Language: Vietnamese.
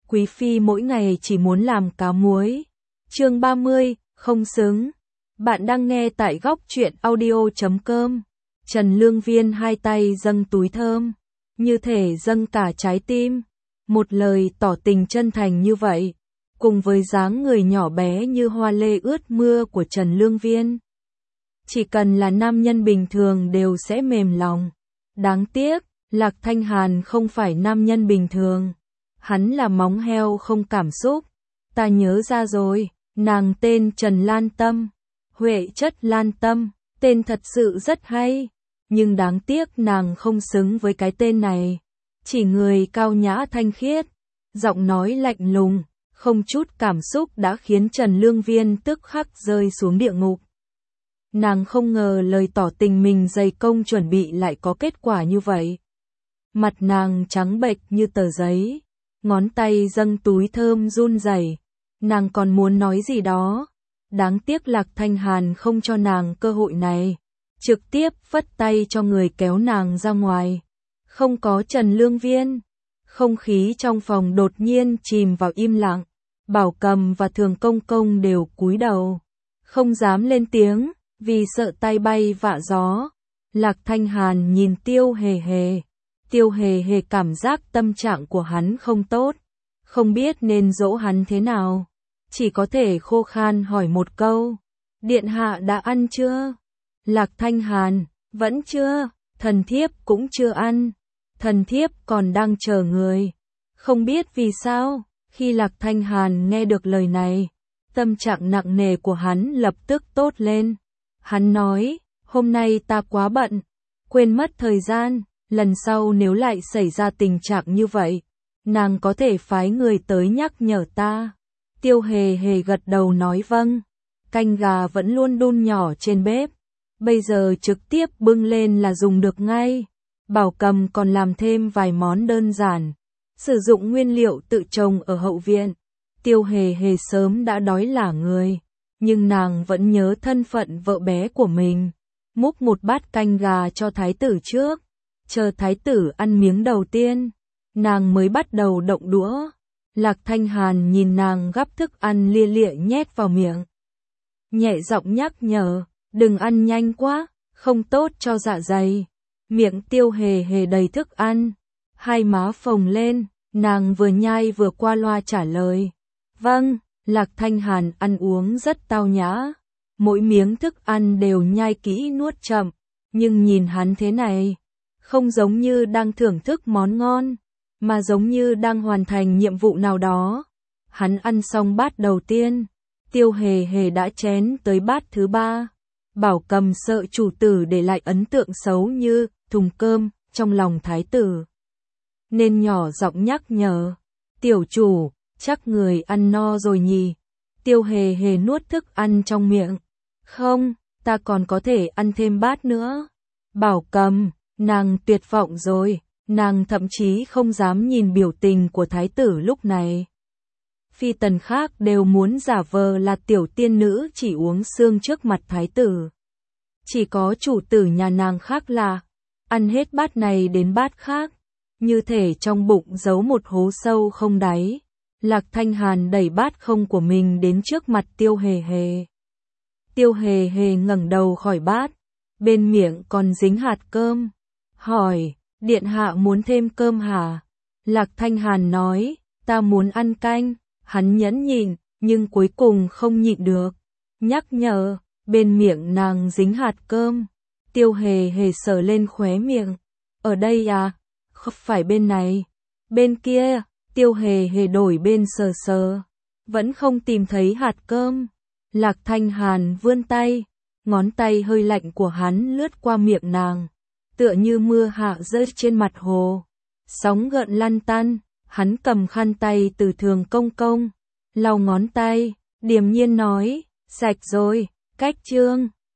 Quý phi mỗi ngày chỉ muốn làm cá muối. Chương 30, không xứng. Bạn đang nghe tại góc truyện audio.com. Trần Lương Viên hai tay dâng túi thơm, như thể dâng cả trái tim. Một lời tỏ tình chân thành như vậy, cùng với dáng người nhỏ bé như hoa lê ướt mưa của Trần Lương Viên. Chỉ cần là nam nhân bình thường đều sẽ mềm lòng. Đáng tiếc, Lạc Thanh Hàn không phải nam nhân bình thường. Hắn là móng heo không cảm xúc. Ta nhớ ra rồi, nàng tên Trần Lan Tâm. Huệ chất Lan Tâm, tên thật sự rất hay. Nhưng đáng tiếc nàng không xứng với cái tên này. Chỉ người cao nhã thanh khiết, giọng nói lạnh lùng, không chút cảm xúc đã khiến Trần Lương Viên tức khắc rơi xuống địa ngục. Nàng không ngờ lời tỏ tình mình dày công chuẩn bị lại có kết quả như vậy. Mặt nàng trắng bệch như tờ giấy, ngón tay dâng túi thơm run rẩy. Nàng còn muốn nói gì đó, đáng tiếc Lạc Thanh Hàn không cho nàng cơ hội này, trực tiếp phất tay cho người kéo nàng ra ngoài. Không có Trần Lương Viên, không khí trong phòng đột nhiên chìm vào im lặng. Bảo Cầm và Thường Công Công đều cúi đầu, không dám lên tiếng, vì sợ tay bay vạ gió. Lạc Thanh Hàn nhìn Tiêu Hề Hề. Tiêu Hề Hề cảm giác tâm trạng của hắn không tốt, không biết nên dỗ hắn thế nào. Chỉ có thể khô khan hỏi một câu, điện hạ đã ăn chưa? Lạc Thanh Hàn, vẫn chưa, thần thiếp cũng chưa ăn, thần thiếp còn đang chờ người. Không biết vì sao, khi Lạc Thanh Hàn nghe được lời này, tâm trạng nặng nề của hắn lập tức tốt lên. Hắn nói, hôm nay ta quá bận, quên mất thời gian, lần sau nếu lại xảy ra tình trạng như vậy, nàng có thể phái người tới nhắc nhở ta. Tiêu Hề Hề gật đầu nói vâng. Canh gà vẫn luôn đun nhỏ trên bếp, bây giờ trực tiếp bưng lên là dùng được ngay. Bảo Cầm còn làm thêm vài món đơn giản, sử dụng nguyên liệu tự trồng ở hậu viện. Tiêu Hề Hề sớm đã đói lả người, nhưng nàng vẫn nhớ thân phận vợ bé của mình. Múc một bát canh gà cho thái tử trước, chờ thái tử ăn miếng đầu tiên, nàng mới bắt đầu động đũa. Lạc Thanh Hàn nhìn nàng gắp thức ăn lia lịa nhét vào miệng, nhẹ giọng nhắc nhở, đừng ăn nhanh quá, không tốt cho dạ dày. Miệng Tiêu Hề Hề đầy thức ăn, hai má phồng lên, nàng vừa nhai vừa qua loa trả lời. Vâng, Lạc Thanh Hàn ăn uống rất tao nhã, mỗi miếng thức ăn đều nhai kỹ nuốt chậm, nhưng nhìn hắn thế này, không giống như đang thưởng thức món ngon, mà giống như đang hoàn thành nhiệm vụ nào đó. Hắn ăn xong bát đầu tiên, Tiêu Hề Hề đã chén tới bát thứ ba. Bảo Cầm sợ chủ tử để lại ấn tượng xấu như thùng cơm trong lòng thái tử, nên nhỏ giọng nhắc nhở, tiểu chủ, chắc người ăn no rồi nhỉ? Tiêu Hề Hề nuốt thức ăn trong miệng, không, ta còn có thể ăn thêm bát nữa. Bảo Cầm, nàng tuyệt vọng rồi, nàng thậm chí không dám nhìn biểu tình của thái tử lúc này. Phi tần khác đều muốn giả vờ là tiểu tiên nữ chỉ uống sương trước mặt thái tử. Chỉ có chủ tử nhà nàng khác là ăn hết bát này đến bát khác, như thể trong bụng giấu một hố sâu không đáy. Lạc Thanh Hàn đẩy bát không của mình đến trước mặt Tiêu Hề Hề. Tiêu Hề Hề ngẩng đầu khỏi bát, bên miệng còn dính hạt cơm, hỏi, điện hạ muốn thêm cơm hả? Lạc Thanh Hàn nói, ta muốn ăn canh. Hắn nhẫn nhịn, nhưng cuối cùng không nhịn được, nhắc nhở, bên miệng nàng dính hạt cơm. Tiêu Hề Hề sờ lên khóe miệng, ở đây à? Không phải bên này, bên kia. Tiêu Hề Hề đổi bên sờ sờ, vẫn không tìm thấy hạt cơm. Lạc Thanh Hàn vươn tay, ngón tay hơi lạnh của hắn lướt qua miệng nàng, tựa như mưa hạ rơi trên mặt hồ, sóng gợn lăn tăn. Hắn cầm khăn tay từ Thường Công Công, lau ngón tay, điềm nhiên nói, sạch rồi, cách chương.